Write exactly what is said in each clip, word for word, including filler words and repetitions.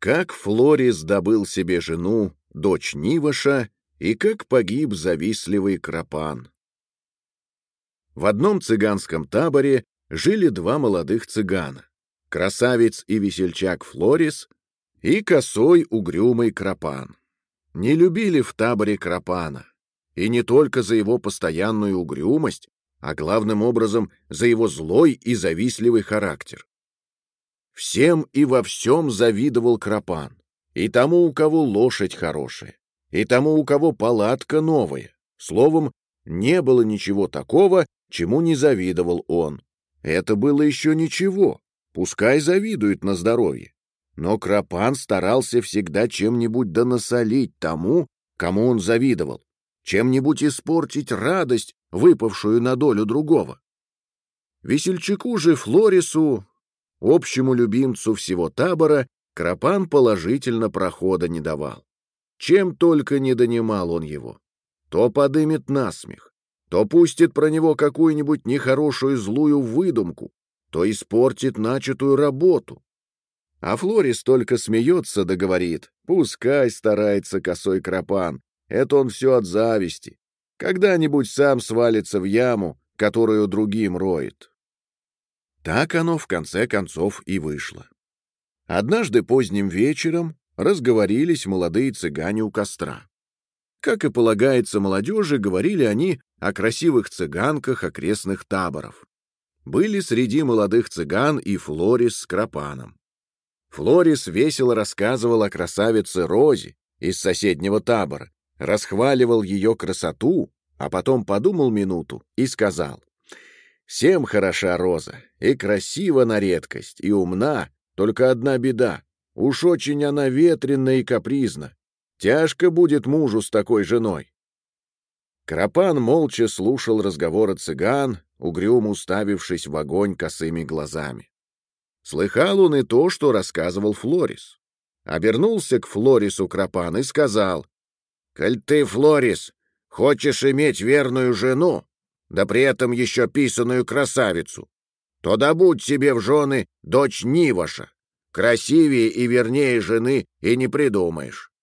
Как Флорис добыл себе жену, дочь Нивоша, и как погиб завистливый Крапан. В одном цыганском таборе жили два молодых цыгана — красавец и весельчак Флорис и косой угрюмый Крапан. Не любили в таборе Крапана, и не только за его постоянную угрюмость, а главным образом за его злой и завистливый характер. Всем и во всем завидовал Крапан, и тому, у кого лошадь хорошая, и тому, у кого палатка новая. Словом, не было ничего такого, чему не завидовал он. Это было еще ничего, пускай завидует на здоровье. Но Крапан старался всегда чем-нибудь донасолить тому, кому он завидовал, чем-нибудь испортить радость, выпавшую на долю другого. Весельчаку же Флорису, общему любимцу всего табора, Крапан положительно прохода не давал. Чем только не донимал он его. То подымет насмех, то пустит про него какую-нибудь нехорошую злую выдумку, то испортит начатую работу. А Флорис только смеется да говорит: пускай старается косой Крапан, это он все от зависти. Когда-нибудь сам свалится в яму, которую другим роет. Так оно в конце концов и вышло. Однажды поздним вечером разговорились молодые цыгане у костра. Как и полагается молодежи, говорили они о красивых цыганках окрестных таборов. Были среди молодых цыган и Флорис с Крапаном. Флорис весело рассказывал о красавице Розе из соседнего табора, расхваливал ее красоту, а потом подумал минуту и сказал: «Всем хороша Роза, и красива на редкость, и умна, только одна беда, уж очень она ветренна и капризна. Тяжко будет мужу с такой женой». Крапан молча слушал разговоры цыган, угрюмо уставившись в огонь косыми глазами. Слыхал он и то, что рассказывал Флорис. Обернулся к Флорису Крапан и сказал: «Коль ты, Флорис, хочешь иметь верную жену, да при этом еще писаную красавицу, то добудь себе в жены дочь Нивоша. Красивее и вернее жены и не придумаешь.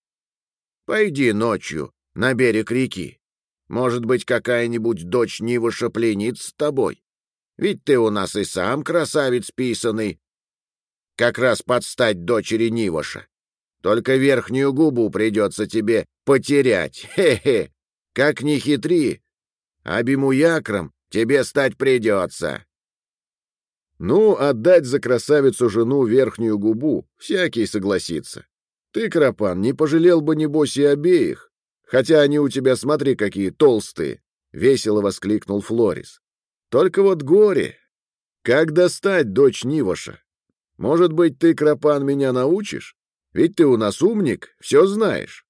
Пойди ночью на берег реки. Может быть, какая-нибудь дочь Нивоша пленится с тобой. Ведь ты у нас и сам красавец писаный, как раз под стать дочери Нивоша. Только верхнюю губу придется тебе потерять. Хе-хе! Как ни хитри, а бимуякрам тебе стать придется». Ну, отдать за красавицу жену верхнюю губу всякий согласится. Ты, Крапан, не пожалел бы, небось, и обеих, хотя они у тебя, смотри, какие толстые, — весело воскликнул Флорис. Только вот горе. Как достать дочь Нивоша? Может быть, ты, Крапан, меня научишь? Ведь ты у нас умник, все знаешь.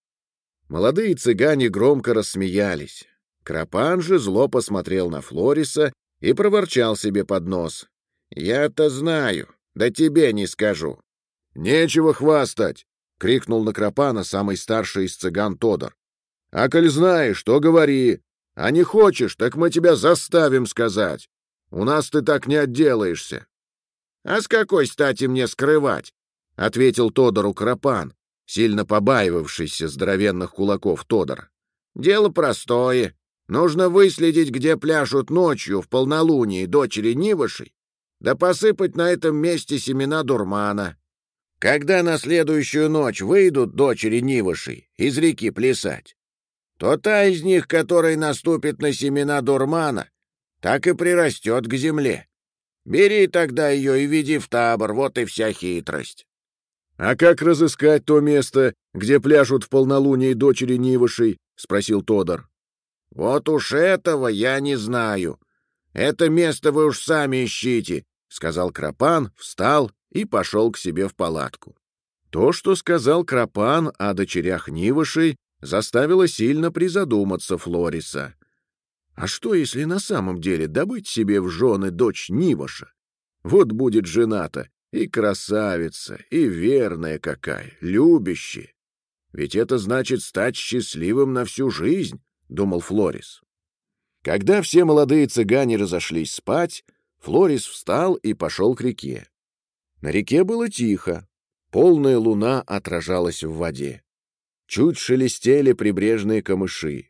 Молодые цыгане громко рассмеялись. Крапан же зло посмотрел на Флориса и проворчал себе под нос: «Я-то знаю, да тебе не скажу». «Нечего хвастать!» — крикнул на Крапана самый старший из цыган Тодор. «А коль знаешь, то говори. А не хочешь, так мы тебя заставим сказать. У нас ты так не отделаешься». «А с какой стати мне скрывать?» — ответил Тодору Крапан, сильно побаивавшийся здоровенных кулаков Тодора. «Дело простое. Нужно выследить, где пляшут ночью в полнолуние дочери Нивошей, да посыпать на этом месте семена дурмана. Когда на следующую ночь выйдут дочери Нивошей из реки плясать, то та из них, которая наступит на семена дурмана, так и прирастет к земле. Бери тогда ее и веди в табор, вот и вся хитрость». «А как разыскать то место, где пляшут в полнолуние дочери Нивошей?» — спросил Тодор. «Вот уж этого я не знаю. Это место вы уж сами ищите», — сказал Крапан, встал и пошел к себе в палатку. То, что сказал Крапан о дочерях Нивошей, заставило сильно призадуматься Флориса. А что, если на самом деле добыть себе в жены дочь Нивоша? Вот будет жена-то и красавица, и верная какая, любящая. Ведь это значит стать счастливым на всю жизнь, — думал Флорис. Когда все молодые цыгане разошлись спать, Флорис встал и пошел к реке. На реке было тихо. Полная луна отражалась в воде. Чуть шелестели прибрежные камыши.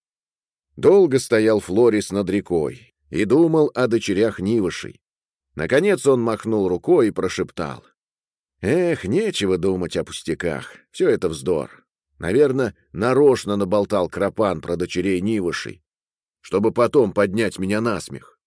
Долго стоял Флорис над рекой и думал о дочерях Нивышей. Наконец он махнул рукой и прошептал: «Эх, нечего думать о пустяках, все это вздор. Наверное, нарочно наболтал Кропан про дочерей Нивышей, чтобы потом поднять меня на смех».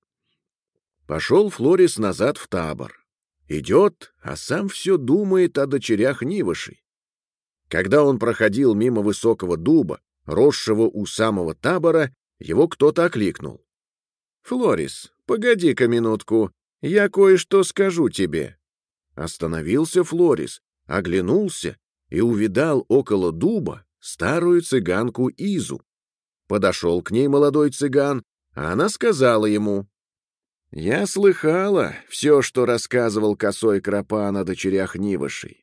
Пошел Флорис назад в табор. Идет, а сам все думает о дочерях Нивышей. Когда он проходил мимо высокого дуба, росшего у самого табора, его кто-то окликнул. «Флорис, погоди-ка минутку, я кое-что скажу тебе». Остановился Флорис, оглянулся и увидал около дуба старую цыганку Изу. Подошел к ней молодой цыган, а она сказала ему: «Я слыхала все, что рассказывал косой Кропан о дочерях Нивышей.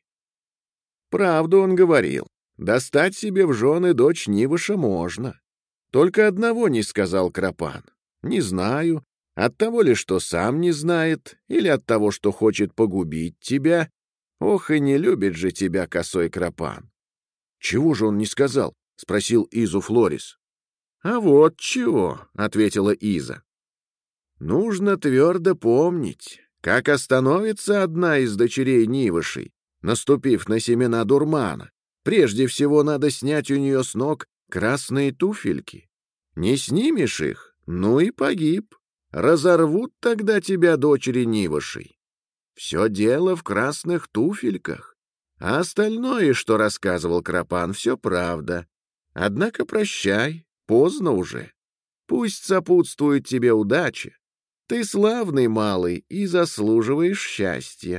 Правду он говорил, достать себе в жены дочь Нивыша можно. Только одного не сказал Кропан. Не знаю, от того ли, что сам не знает, или от того, что хочет погубить тебя. Ох, и не любит же тебя косой Кропан». «Чего же он не сказал?» — спросил Изу Флорис. «А вот чего», — ответила Иза. «Нужно твердо помнить, как остановится одна из дочерей Нивышей, наступив на семена дурмана. Прежде всего надо снять у нее с ног красные туфельки. Не снимешь их, ну и погиб. Разорвут тогда тебя дочери Нивышей. Все дело в красных туфельках. А остальное, что рассказывал Кропан, все правда. Однако прощай, поздно уже. Пусть сопутствует тебе удача. Ты славный малый и заслуживаешь счастья».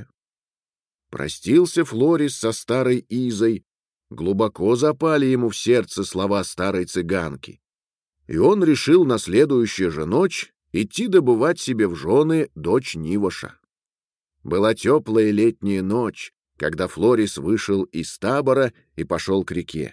Простился Флорис со старой Изой. Глубоко запали ему в сердце слова старой цыганки. И он решил на следующую же ночь идти добывать себе в жены дочь Нивоша. Была теплая летняя ночь, когда Флорис вышел из табора и пошел к реке.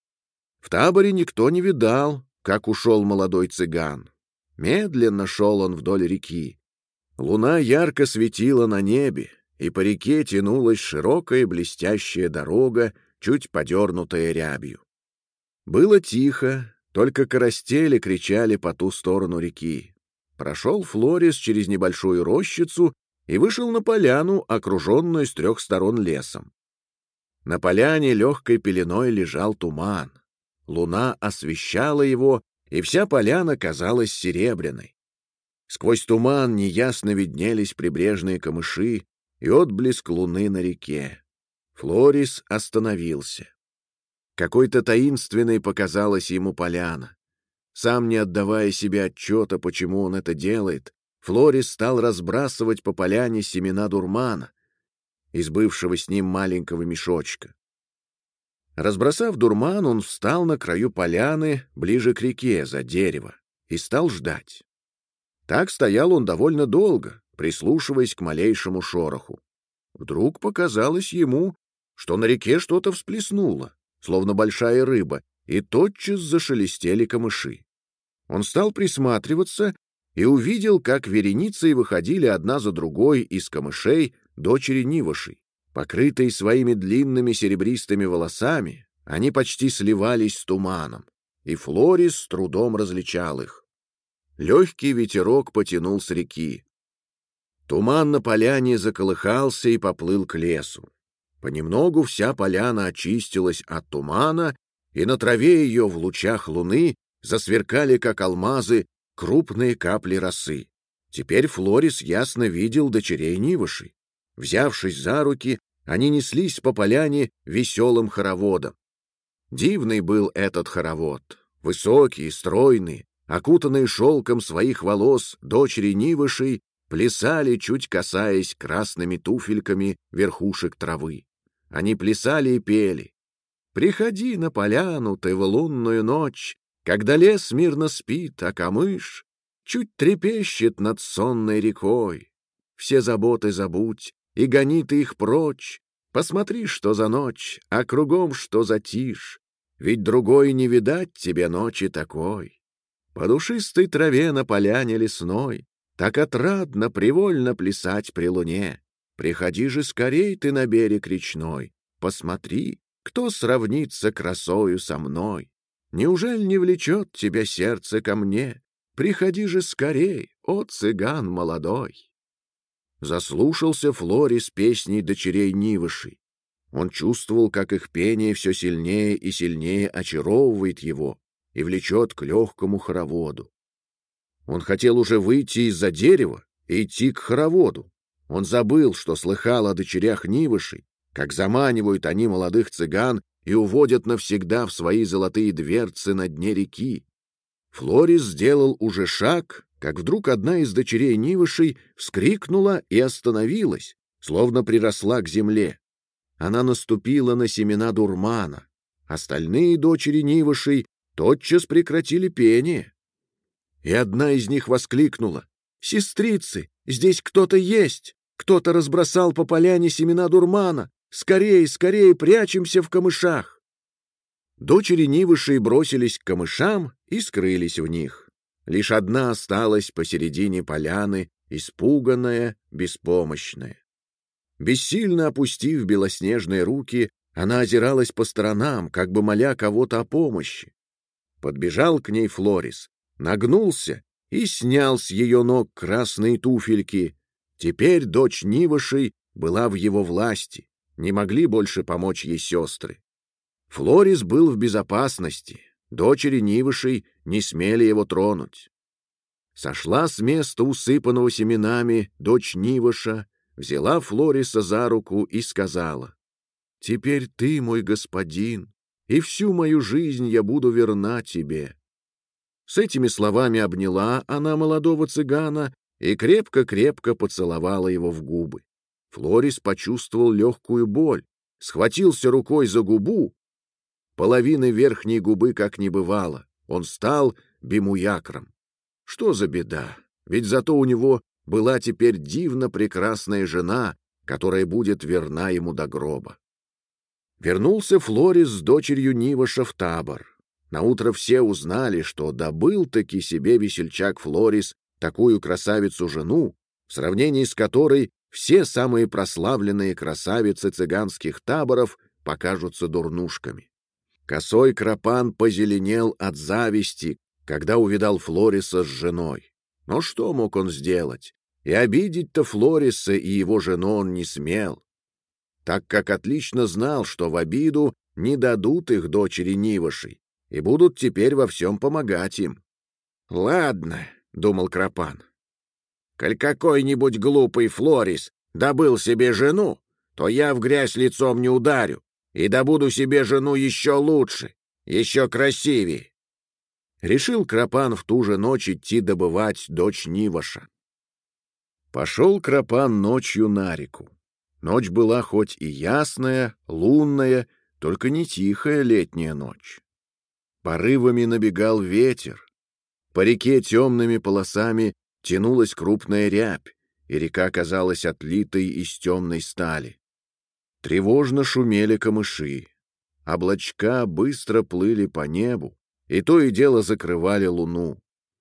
В таборе никто не видал, как ушел молодой цыган. Медленно шел он вдоль реки. Луна ярко светила на небе, и по реке тянулась широкая блестящая дорога, чуть подернутая рябью. Было тихо, только карастели кричали по ту сторону реки. Прошел Флорис через небольшую рощицу и вышел на поляну, окруженную с трех сторон лесом. На поляне легкой пеленой лежал туман. Луна освещала его, и вся поляна казалась серебряной. Сквозь туман неясно виднелись прибрежные камыши и отблеск луны на реке. Флорис остановился. Какой-то таинственной показалась ему поляна. Сам не отдавая себе отчета, почему он это делает, Флорис стал разбрасывать по поляне семена дурмана из бывшего с ним маленького мешочка. Разбросав дурман, он встал на краю поляны, ближе к реке, за дерево, и стал ждать. Так стоял он довольно долго, прислушиваясь к малейшему шороху. Вдруг показалось ему, что на реке что-то всплеснуло, словно большая рыба, и тотчас зашелестели камыши. Он стал присматриваться и увидел, как вереницей выходили одна за другой из камышей дочери Нивышей. Покрытые своими длинными серебристыми волосами, они почти сливались с туманом, и Флорис с трудом различал их. Легкий ветерок потянул с реки. Туман на поляне заколыхался и поплыл к лесу. Понемногу вся поляна очистилась от тумана, и на траве ее в лучах луны засверкали, как алмазы, крупные капли росы. Теперь Флорис ясно видел дочерей Нивышей. Взявшись за руки, они неслись по поляне веселым хороводом. Дивный был этот хоровод. Высокие, стройные, окутанные шелком своих волос дочери Нивышей плясали, чуть касаясь красными туфельками верхушек травы. Они плясали и пели: «Приходи на поляну ты в лунную ночь, когда лес мирно спит, а камыш чуть трепещет над сонной рекой. Все заботы забудь, и гони ты их прочь. Посмотри, что за ночь, а кругом что за тишь. Ведь другой не видать тебе ночи такой. По душистой траве на поляне лесной так отрадно, привольно плясать при луне. Приходи же скорей ты на берег речной, посмотри, кто сравнится красою со мной? Неужели не влечет тебя сердце ко мне? Приходи же скорей, о цыган молодой!» Заслушался Флорис песней дочерей Нивышей. Он чувствовал, как их пение все сильнее и сильнее очаровывает его и влечет к легкому хороводу. Он хотел уже выйти из-за дерева и идти к хороводу. Он забыл, что слыхал о дочерях Нивышей, как заманивают они молодых цыган и уводят навсегда в свои золотые дверцы на дне реки. Флорис сделал уже шаг, как вдруг одна из дочерей Нивышей вскрикнула и остановилась, словно приросла к земле. Она наступила на семена дурмана. Остальные дочери Нивышей тотчас прекратили пение. И одна из них воскликнула: «Сестрицы, здесь кто-то есть! Кто-то разбросал по поляне семена дурмана! Скорее, скорее прячемся в камышах!» Дочери Нивышей бросились к камышам и скрылись в них. Лишь одна осталась посередине поляны, испуганная, беспомощная. Бессильно опустив белоснежные руки, она озиралась по сторонам, как бы моля кого-то о помощи. Подбежал к ней Флорис, нагнулся и снял с ее ног красные туфельки. Теперь дочь Нивышей была в его власти, не могли больше помочь ей сестры. Флорис был в безопасности, дочери Нивышей не смели его тронуть. Сошла с места, усыпанного семенами, дочь Нивыша, взяла Флориса за руку и сказала: «Теперь ты мой господин, и всю мою жизнь я буду верна тебе». С этими словами обняла она молодого цыгана и крепко-крепко поцеловала его в губы. Флорис почувствовал легкую боль, схватился рукой за губу. Половины верхней губы как не бывало, он стал бемуякром. Что за беда, ведь зато у него была теперь дивно прекрасная жена, которая будет верна ему до гроба. Вернулся Флорис с дочерью Нивыша в табор. Наутро все узнали, что добыл-таки себе весельчак Флорис такую красавицу-жену, в сравнении с которой все самые прославленные красавицы цыганских таборов покажутся дурнушками. Косой Крапан позеленел от зависти, когда увидал Флориса с женой. Но что мог он сделать? И обидеть-то Флориса и его жену он не смел, так как отлично знал, что в обиду не дадут их дочери Нивышей и будут теперь во всем помогать им. «Ладно», — думал Крапан, — «коль какой-нибудь глупый Флорис добыл себе жену, то я в грязь лицом не ударю и добуду себе жену еще лучше, еще красивее». Решил Крапан в ту же ночь идти добывать дочь Нивыша. Пошел Крапан ночью на реку. Ночь была хоть и ясная, лунная, только не тихая летняя ночь. Порывами набегал ветер. По реке темными полосами тянулась крупная рябь, и река казалась отлитой из темной стали. Тревожно шумели камыши. Облачка быстро плыли по небу, и то и дело закрывали луну.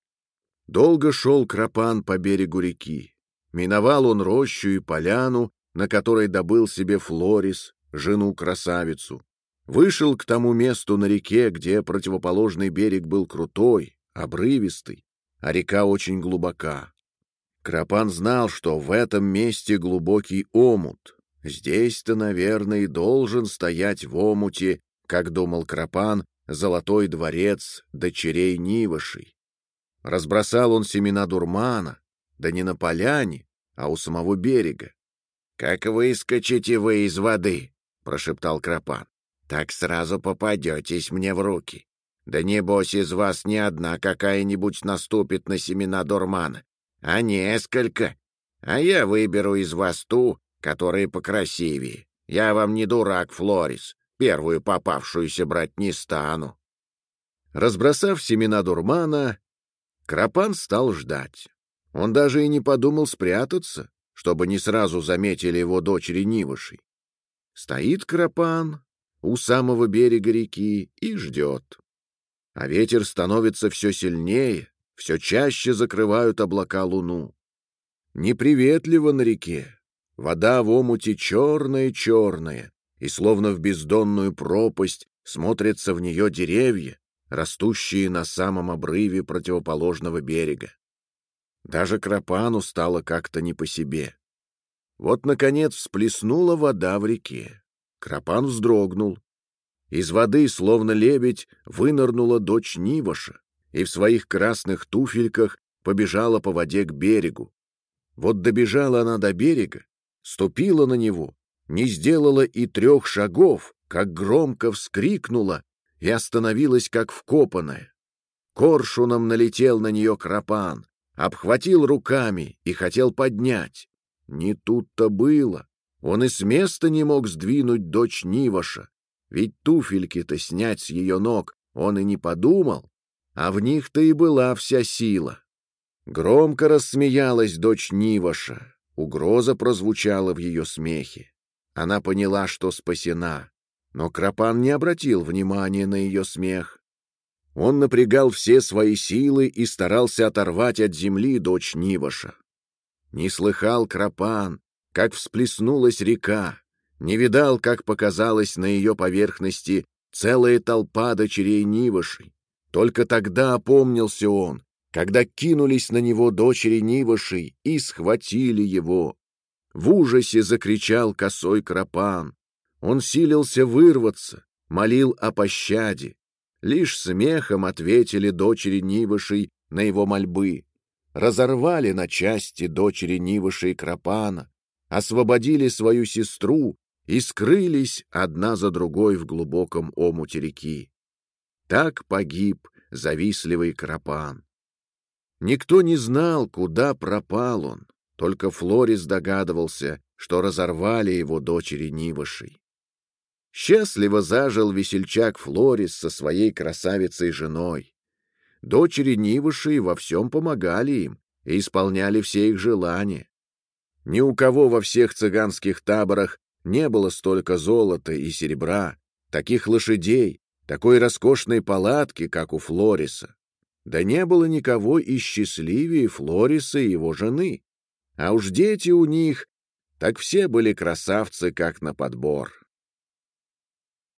Долго шел Крапан по берегу реки. Миновал он рощу и поляну, на которой добыл себе Флорис, жену-красавицу. Вышел к тому месту на реке, где противоположный берег был крутой, обрывистый, а река очень глубока. Крапан знал, что в этом месте глубокий омут. Здесь-то, наверное, и должен стоять в омуте, как думал Крапан, золотой дворец дочерей Нивышей. Разбросал он семена дурмана, да не на поляне, а у самого берега. «Как выскочите вы из воды, — прошептал Крапан, — так сразу попадетесь мне в руки. Да небось из вас не одна какая-нибудь наступит на семена дурмана, а несколько. А я выберу из вас ту, которая покрасивее. Я вам не дурак, Флорис, первую попавшуюся брать не стану». Разбросав семена дурмана, Крапан стал ждать. Он даже и не подумал спрятаться, чтобы не сразу заметили его дочери Нивышей. Стоит Крапан у самого берега реки и ждет. А ветер становится все сильнее, все чаще закрывают облака луну. Неприветливо на реке. Вода в омуте черная-черная, и словно в бездонную пропасть смотрятся в нее деревья, растущие на самом обрыве противоположного берега. Даже Кропану стало как-то не по себе. Вот, наконец, всплеснула вода в реке. Кропан вздрогнул. Из воды, словно лебедь, вынырнула дочь Нивоша и в своих красных туфельках побежала по воде к берегу. Вот добежала она до берега, ступила на него, не сделала и трех шагов, как громко вскрикнула и остановилась, как вкопанная. Коршуном налетел на нее Кропан, обхватил руками и хотел поднять. Не тут-то было. Он и с места не мог сдвинуть дочь Нивоша, ведь туфельки-то снять с ее ног он и не подумал, а в них-то и была вся сила. Громко рассмеялась дочь Нивоша, угроза прозвучала в ее смехе. Она поняла, что спасена, но Кропан не обратил внимания на ее смех. Он напрягал все свои силы и старался оторвать от земли дочь Нивоша. Не слыхал Кропан, как всплеснулась река, не видал, как показалась на ее поверхности целая толпа дочерей Нивошей. Только тогда опомнился он, когда кинулись на него дочери Нивошей и схватили его. В ужасе закричал косой Кропан. Он силился вырваться, молил о пощаде. Лишь смехом ответили дочери Нивошей на его мольбы. Разорвали на части дочери Нивоши и Кропана, освободили свою сестру и скрылись одна за другой в глубоком омуте реки. Так погиб завистливый Кропан. Никто не знал, куда пропал он, только Флорис догадывался, что разорвали его дочери Нивошей. Счастливо зажил весельчак Флорис со своей красавицей-женой. Дочери Нивоши во всем помогали им и исполняли все их желания. Ни у кого во всех цыганских таборах не было столько золота и серебра, таких лошадей, такой роскошной палатки, как у Флориса. Да не было никого и счастливее Флориса и его жены. А уж дети у них, так все были красавцы, как на подбор.